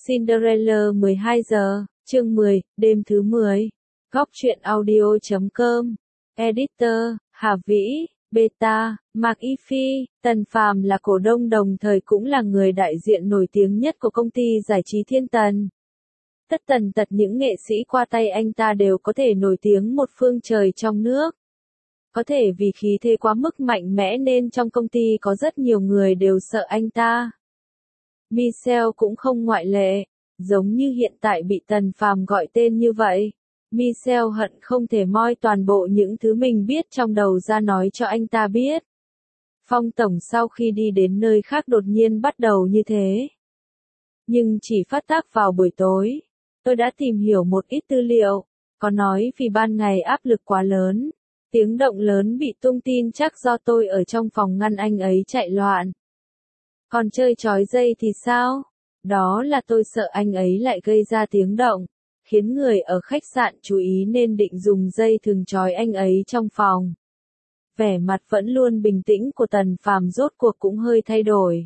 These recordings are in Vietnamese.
Cinderella 12 giờ, chương 10, đêm thứ 10. Góc truyện audio.com. Editor, Hà Vĩ, Beta, Mạc Y Phi. Tần Phàm là cổ đông đồng thời cũng là người đại diện nổi tiếng nhất của công ty giải trí Thiên Tần. Tất tần tật những nghệ sĩ qua tay anh ta đều có thể nổi tiếng một phương trời trong nước. Có thể vì khí thế quá mức mạnh mẽ nên trong công ty có rất nhiều người đều sợ anh ta. Michelle cũng không ngoại lệ, giống như hiện tại bị Tần Phàm gọi tên như vậy. Michelle hận không thể moi toàn bộ những thứ mình biết trong đầu ra nói cho anh ta biết. Phong tổng sau khi đi đến nơi khác đột nhiên bắt đầu như thế. Nhưng chỉ phát tác vào buổi tối. Tôi đã tìm hiểu một ít tư liệu, có nói vì ban ngày áp lực quá lớn. Tiếng động lớn bị tung tin chắc do tôi ở trong phòng ngăn anh ấy chạy loạn. Còn chơi trói dây thì sao? Đó là tôi sợ anh ấy lại gây ra tiếng động, khiến người ở khách sạn chú ý nên định dùng dây thừng trói anh ấy trong phòng. Vẻ mặt vẫn luôn bình tĩnh của Tần Phàm rốt cuộc cũng hơi thay đổi.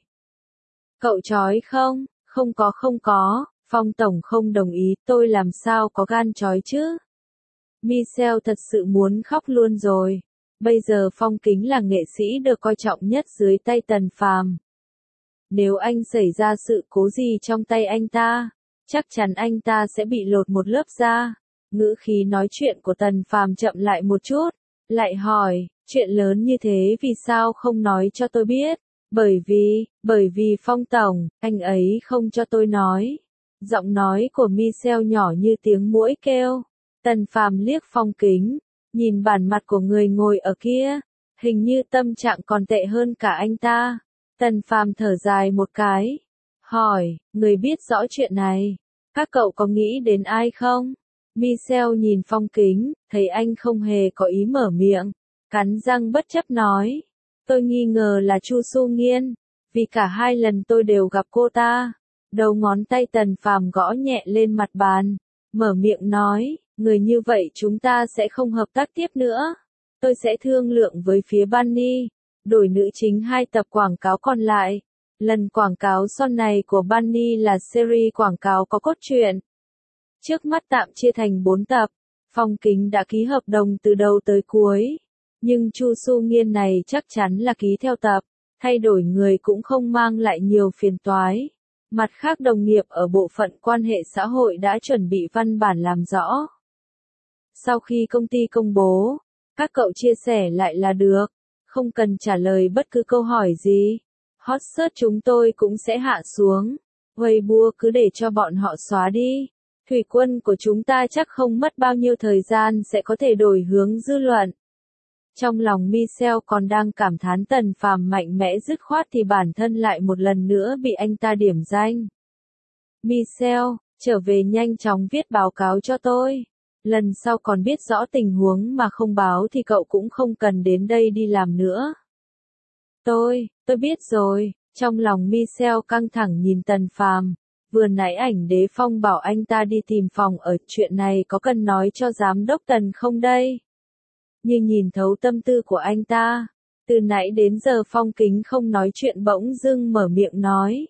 Cậu trói không? Không có, Phong tổng không đồng ý, tôi làm sao có gan trói chứ? Michelle thật sự muốn khóc luôn rồi. Bây giờ Phong Kính là nghệ sĩ được coi trọng nhất dưới tay Tần Phàm. Nếu anh xảy ra sự cố gì trong tay anh ta, chắc chắn anh ta sẽ bị lột một lớp da. Ngữ khí nói chuyện của Tần Phàm chậm lại một chút, lại hỏi, chuyện lớn như thế vì sao không nói cho tôi biết? Bởi vì Phong tổng, anh ấy không cho tôi nói. Giọng nói của Michelle nhỏ như tiếng muỗi kêu. Tần Phàm liếc Phong Kính, nhìn bản mặt của người ngồi ở kia, hình như tâm trạng còn tệ hơn cả anh ta. Tần Phàm thở dài một cái, hỏi, người biết rõ chuyện này, các cậu có nghĩ đến ai không? Michelle nhìn Phong Kính, thấy anh không hề có ý mở miệng, cắn răng bất chấp nói, tôi nghi ngờ là Chu Su Nghiên, vì cả hai lần tôi đều gặp cô ta. Đầu ngón tay Tần Phàm gõ nhẹ lên mặt bàn, mở miệng nói, người như vậy chúng ta sẽ không hợp tác tiếp nữa. Tôi sẽ thương lượng với phía Bunny, đổi nữ chính 2 tập quảng cáo còn lại. Lần quảng cáo son này của Bunny là series quảng cáo có cốt truyện. Trước mắt tạm chia thành 4 tập, Phong Kính đã ký hợp đồng từ đầu tới cuối. Nhưng Chu Su Nghiên này chắc chắn là ký theo tập, thay đổi người cũng không mang lại nhiều phiền toái. Mặt khác đồng nghiệp ở bộ phận quan hệ xã hội đã chuẩn bị văn bản làm rõ. Sau khi công ty công bố, các cậu chia sẻ lại là được, không cần trả lời bất cứ câu hỏi gì. Hot search chúng tôi cũng sẽ hạ xuống, Weibo cứ để cho bọn họ xóa đi. Thủy quân của chúng ta chắc không mất bao nhiêu thời gian sẽ có thể đổi hướng dư luận. Trong lòng Michelle còn đang cảm thán Tần Phàm mạnh mẽ dứt khoát thì bản thân lại một lần nữa bị anh ta điểm danh. Michelle, trở về nhanh chóng viết báo cáo cho tôi. Lần sau còn biết rõ tình huống mà không báo thì cậu cũng không cần đến đây đi làm nữa. Tôi biết rồi. Trong lòng Michelle căng thẳng nhìn Tần Phàm. Vừa nãy ảnh Đế Phong bảo anh ta đi tìm phòng ở, chuyện này có cần nói cho giám đốc Tần không đây? Nhưng nhìn thấu tâm tư của anh ta, từ nãy đến giờ Phong Kính không nói chuyện bỗng dưng mở miệng nói.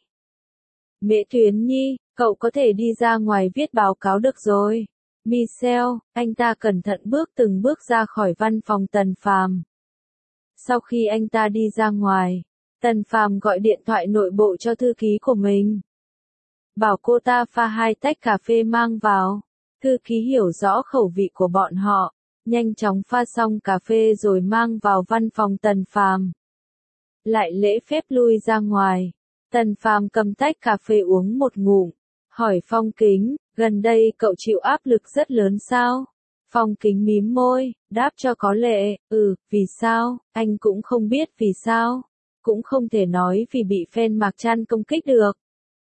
Mễ Tuyến Nhi, cậu có thể đi ra ngoài viết báo cáo được rồi. Michelle, anh ta cẩn thận từng bước ra khỏi văn phòng Tần Phàm. Sau khi anh ta đi ra ngoài, Tần Phàm gọi điện thoại nội bộ cho thư ký của mình. Bảo cô ta pha 2 tách cà phê mang vào. Thư ký hiểu rõ khẩu vị của bọn họ, nhanh chóng pha xong cà phê rồi mang vào văn phòng Tần Phàm. Lại lễ phép lui ra ngoài. Tần Phàm cầm tách cà phê uống một ngụm, hỏi Phong Kính, gần đây cậu chịu áp lực rất lớn sao? Phong Kính mím môi, đáp cho có lệ, vì sao, anh cũng không biết vì sao, cũng không thể nói vì bị fan Mạc Trăn công kích được.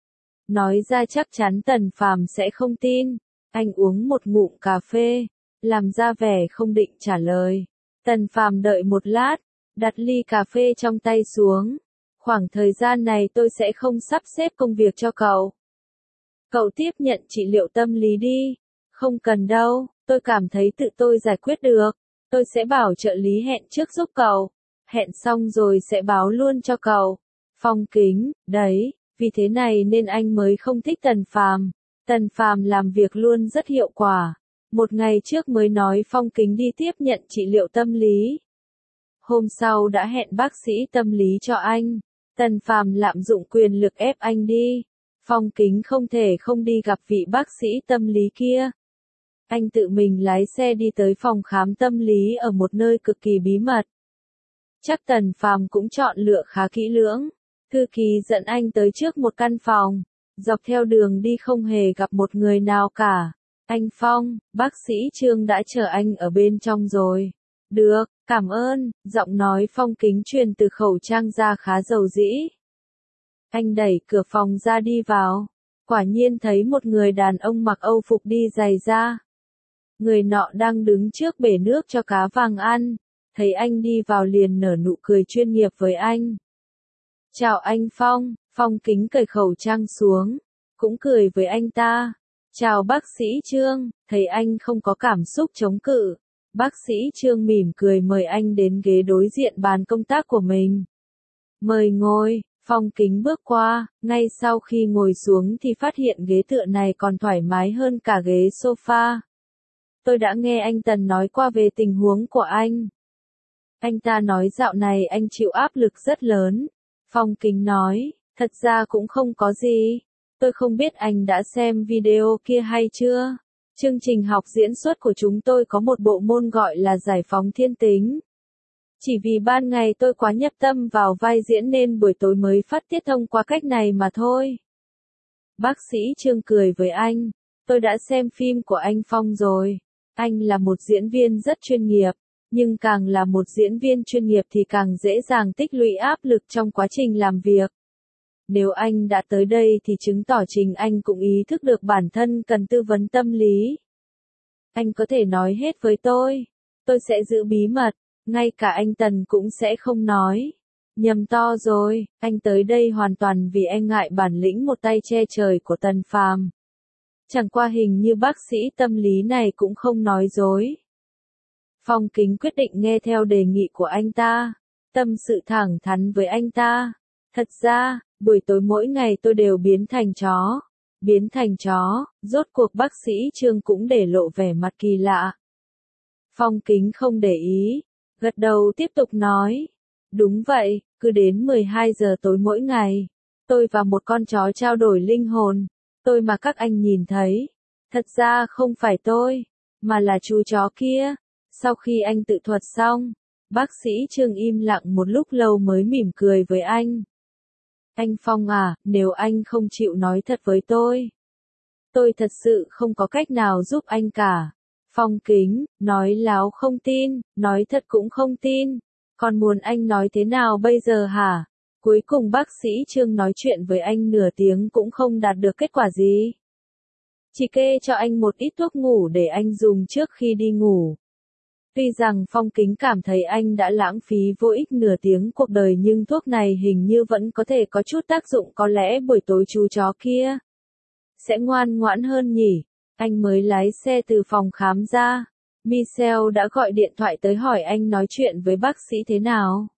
Nói ra chắc chắn Tần Phàm sẽ không tin, anh uống một ngụm cà phê, làm ra vẻ không định trả lời. Tần Phàm đợi một lát, đặt ly cà phê trong tay xuống. Khoảng thời gian này tôi sẽ không sắp xếp công việc cho cậu. Cậu tiếp nhận trị liệu tâm lý đi. Không cần đâu, tôi cảm thấy tự tôi giải quyết được. Tôi sẽ bảo trợ lý hẹn trước giúp cậu. Hẹn xong rồi sẽ báo luôn cho cậu. Phong Kính, đấy, Vì thế này nên anh mới không thích Tần Phàm. Tần Phàm làm việc luôn rất hiệu quả. Một ngày trước mới nói Phong Kính đi tiếp nhận trị liệu tâm lý. Hôm sau đã hẹn bác sĩ tâm lý cho anh. Tần Phàm lạm dụng quyền lực ép anh đi. Phong Kính không thể không đi gặp vị bác sĩ tâm lý kia. Anh tự mình lái xe đi tới phòng khám tâm lý ở một nơi cực kỳ bí mật. Chắc Tần Phàm cũng chọn lựa khá kỹ lưỡng. Thư ký dẫn anh tới trước một căn phòng. Dọc theo đường đi không hề gặp một người nào cả. Anh Phong, bác sĩ Trương đã chờ anh ở bên trong rồi. Được, cảm ơn, giọng nói Phong Kính truyền từ khẩu trang ra khá dầu dĩ. Anh đẩy cửa phòng ra đi vào. Quả nhiên thấy một người đàn ông mặc Âu phục đi giày da. Người nọ đang đứng trước bể nước cho cá vàng ăn. Thấy anh đi vào liền nở nụ cười chuyên nghiệp với anh. Chào anh Phong, Phong Kính cởi khẩu trang xuống. Cũng cười với anh ta. Chào bác sĩ Trương, thấy anh không có cảm xúc chống cự. Bác sĩ Trương mỉm cười mời anh đến ghế đối diện bàn công tác của mình. Mời ngồi, Phong Kính bước qua, ngay sau khi ngồi xuống thì phát hiện ghế tựa này còn thoải mái hơn cả ghế sofa. Tôi đã nghe anh Tần nói qua về tình huống của anh. Anh ta nói dạo này anh chịu áp lực rất lớn. Phong Kính nói, thật ra cũng không có gì. Tôi không biết anh đã xem video kia hay chưa. Chương trình học diễn xuất của chúng tôi có một bộ môn gọi là giải phóng thiên tính. Chỉ vì ban ngày tôi quá nhập tâm vào vai diễn nên buổi tối mới phát tiết thông qua cách này mà thôi. Bác sĩ Trương cười với anh. Tôi đã xem phim của anh Phong rồi. Anh là một diễn viên rất chuyên nghiệp. Nhưng càng là một diễn viên chuyên nghiệp thì càng dễ dàng tích lũy áp lực trong quá trình làm việc. Nếu anh đã tới đây thì chứng tỏ chính anh cũng ý thức được bản thân cần tư vấn tâm lý. Anh có thể nói hết với tôi sẽ giữ bí mật, ngay cả anh Tần cũng sẽ không nói. Nhầm to rồi, anh tới đây hoàn toàn vì anh ngại bản lĩnh một tay che trời của Tần Phàm. Chẳng qua hình như bác sĩ tâm lý này cũng không nói dối. Phong Kính quyết định nghe theo đề nghị của anh ta, tâm sự thẳng thắn với anh ta. Thật ra, buổi tối mỗi ngày tôi đều biến thành chó. Biến thành chó, rốt cuộc bác sĩ Trương cũng để lộ vẻ mặt kỳ lạ. Phong Kính không để ý, gật đầu tiếp tục nói. Đúng vậy, cứ đến 12 giờ tối mỗi ngày, tôi và một con chó trao đổi linh hồn. Tôi mà các anh nhìn thấy. Thật ra không phải tôi, mà là chú chó kia. Sau khi anh tự thuật xong, bác sĩ Trương im lặng một lúc lâu mới mỉm cười với anh. Anh Phong à, nếu anh không chịu nói thật với tôi thật sự không có cách nào giúp anh cả. Phong Kính, nói láo không tin, nói thật cũng không tin. Còn muốn anh nói thế nào bây giờ hả? Cuối cùng bác sĩ Trương nói chuyện với anh nửa tiếng cũng không đạt được kết quả gì. Chỉ kê cho anh một ít thuốc ngủ để anh dùng trước khi đi ngủ. Tuy rằng Phong Kính cảm thấy anh đã lãng phí vô ích nửa tiếng cuộc đời nhưng thuốc này hình như vẫn có thể có chút tác dụng, có lẽ buổi tối chú chó kia sẽ ngoan ngoãn hơn nhỉ. Anh mới lái xe từ phòng khám ra. Michelle đã gọi điện thoại tới hỏi anh nói chuyện với bác sĩ thế nào.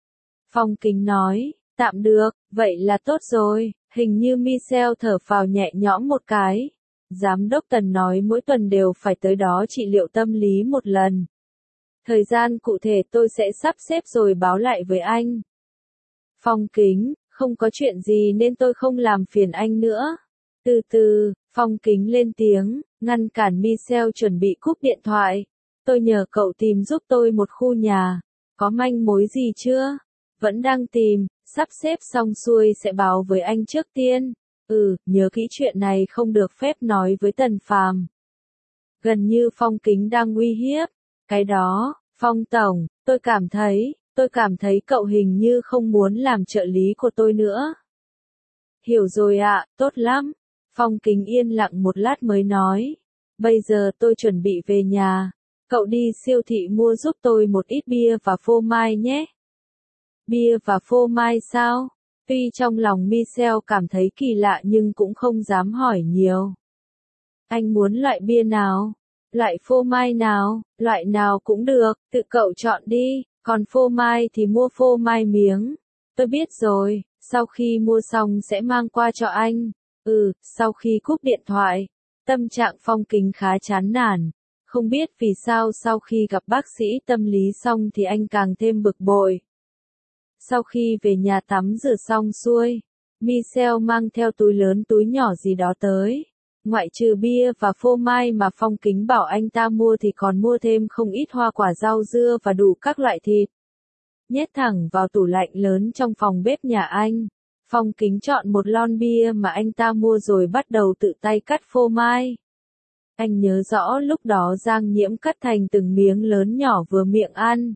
Phong Kính nói, tạm được, vậy là tốt rồi. Hình như Michelle thở phào nhẹ nhõm một cái. Giám đốc Tần nói mỗi tuần đều phải tới đó trị liệu tâm lý một lần. Thời gian cụ thể tôi sẽ sắp xếp rồi báo lại với anh. Phong Kính, không có chuyện gì nên tôi không làm phiền anh nữa. Từ từ, Phong Kính lên tiếng, ngăn cản Michelle chuẩn bị cúp điện thoại. Tôi nhờ cậu tìm giúp tôi một khu nhà. Có manh mối gì chưa? Vẫn đang tìm, sắp xếp xong xuôi sẽ báo với anh trước tiên. Nhớ kỹ chuyện này không được phép nói với Tần Phàm. Gần như Phong Kính đang uy hiếp. Cái đó, Phong Tổng, tôi cảm thấy cậu hình như không muốn làm trợ lý của tôi nữa. Hiểu rồi ạ, tốt lắm. Phong Kính yên lặng một lát mới nói. Bây giờ tôi chuẩn bị về nhà. Cậu đi siêu thị mua giúp tôi một ít bia và phô mai nhé. Bia và phô mai sao? Tuy trong lòng Michelle cảm thấy kỳ lạ nhưng cũng không dám hỏi nhiều. Anh muốn loại bia nào? Loại phô mai nào? Loại nào cũng được, tự cậu chọn đi, còn phô mai thì mua phô mai miếng. Tôi biết rồi, Sau khi mua xong sẽ mang qua cho anh. Sau khi cúp điện thoại, tâm trạng Phong Kính khá chán nản. Không biết vì sao sau khi gặp bác sĩ tâm lý xong thì anh càng thêm bực bội. Sau khi về nhà tắm rửa xong xuôi, Michelle mang theo túi lớn túi nhỏ gì đó tới. Ngoại trừ bia và phô mai mà Phong Kính bảo anh ta mua thì còn mua thêm không ít hoa quả rau dưa và đủ các loại thịt. Nhét thẳng vào tủ lạnh lớn trong phòng bếp nhà anh. Phong Kính chọn một lon bia mà anh ta mua rồi bắt đầu tự tay cắt phô mai. Anh nhớ rõ lúc đó Giang Nhiễm cắt thành từng miếng lớn nhỏ vừa miệng ăn.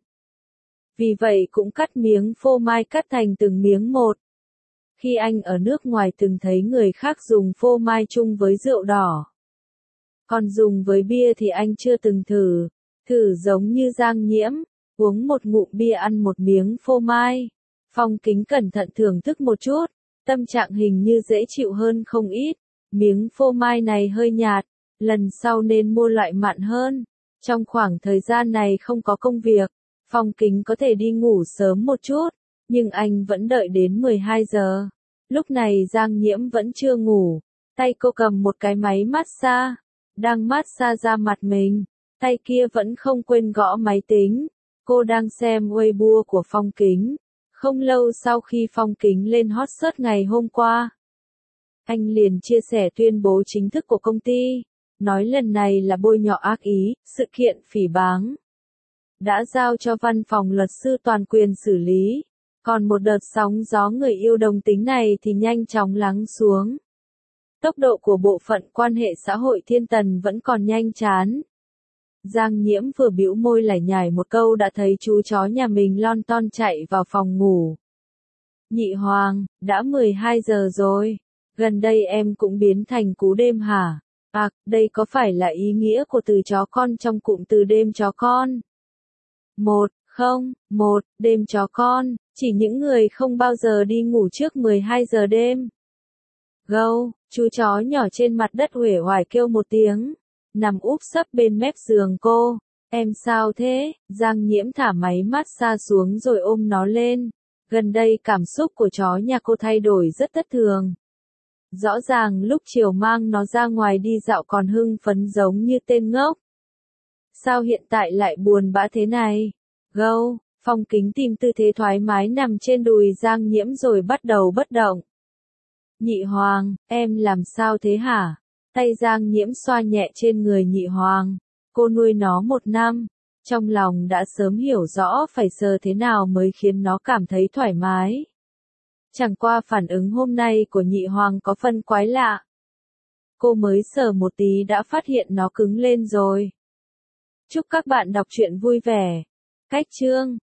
Vì vậy cũng cắt miếng phô mai cắt thành từng miếng một. Khi anh ở nước ngoài từng thấy người khác dùng phô mai chung với rượu đỏ. Còn dùng với bia thì anh chưa từng thử. Thử giống như Giang Nhiễm, uống một ngụm bia ăn một miếng phô mai. Phong Kính cẩn thận thưởng thức một chút, tâm trạng hình như dễ chịu hơn không ít. Miếng phô mai này hơi nhạt, lần sau nên mua loại mặn hơn. Trong khoảng thời gian này không có công việc, Phong Kính có thể đi ngủ sớm một chút, nhưng anh vẫn đợi đến 12 giờ. Lúc này Giang Nhiễm vẫn chưa ngủ, tay cô cầm một cái máy massage, đang massage da mặt mình, tay kia vẫn không quên gõ máy tính. Cô đang xem Weibo của Phong Kính. Không lâu sau khi Phong Kính lên hot search ngày hôm qua, anh liền chia sẻ tuyên bố chính thức của công ty, nói lần này là bôi nhọ ác ý, sự kiện phỉ báng đã giao cho văn phòng luật sư toàn quyền xử lý. Còn một đợt sóng gió người yêu đồng tính này thì nhanh chóng lắng xuống. Tốc độ của bộ phận quan hệ xã hội Thiên Tần vẫn còn nhanh chán. Giang Nhiễm vừa bĩu môi lải nhải một câu đã thấy chú chó nhà mình lon ton chạy vào phòng ngủ. Nhị Hoàng, đã 12 giờ rồi. Gần đây em cũng biến thành cú đêm hả? Đây có phải là ý nghĩa của từ chó con trong cụm từ đêm chó con? Đêm chó con, chỉ những người không bao giờ đi ngủ trước 12 giờ đêm. Gâu, chú chó nhỏ trên mặt đất uể oải kêu một tiếng, nằm úp sấp bên mép giường cô. Em sao thế? Giang Nhiễm thả máy massage xuống rồi ôm nó lên. Gần đây cảm xúc của chó nhà cô thay đổi rất thất thường. Rõ ràng lúc chiều mang nó ra ngoài đi dạo còn hưng phấn giống như tên ngốc. Sao hiện tại lại buồn bã thế này? Gâu, Phong Kính tìm tư thế thoải mái nằm trên đùi Giang Nhiễm rồi bắt đầu bất động. Nhị Hoàng, em làm sao thế hả? Tay Giang Nhiễm xoa nhẹ trên người Nhị Hoàng. Cô nuôi nó 1 năm, trong lòng đã sớm hiểu rõ phải sờ thế nào mới khiến nó cảm thấy thoải mái. Chẳng qua phản ứng hôm nay của Nhị Hoàng có phần quái lạ. Cô mới sờ một tí đã phát hiện nó cứng lên rồi. Chúc các bạn đọc truyện vui vẻ. Cách chương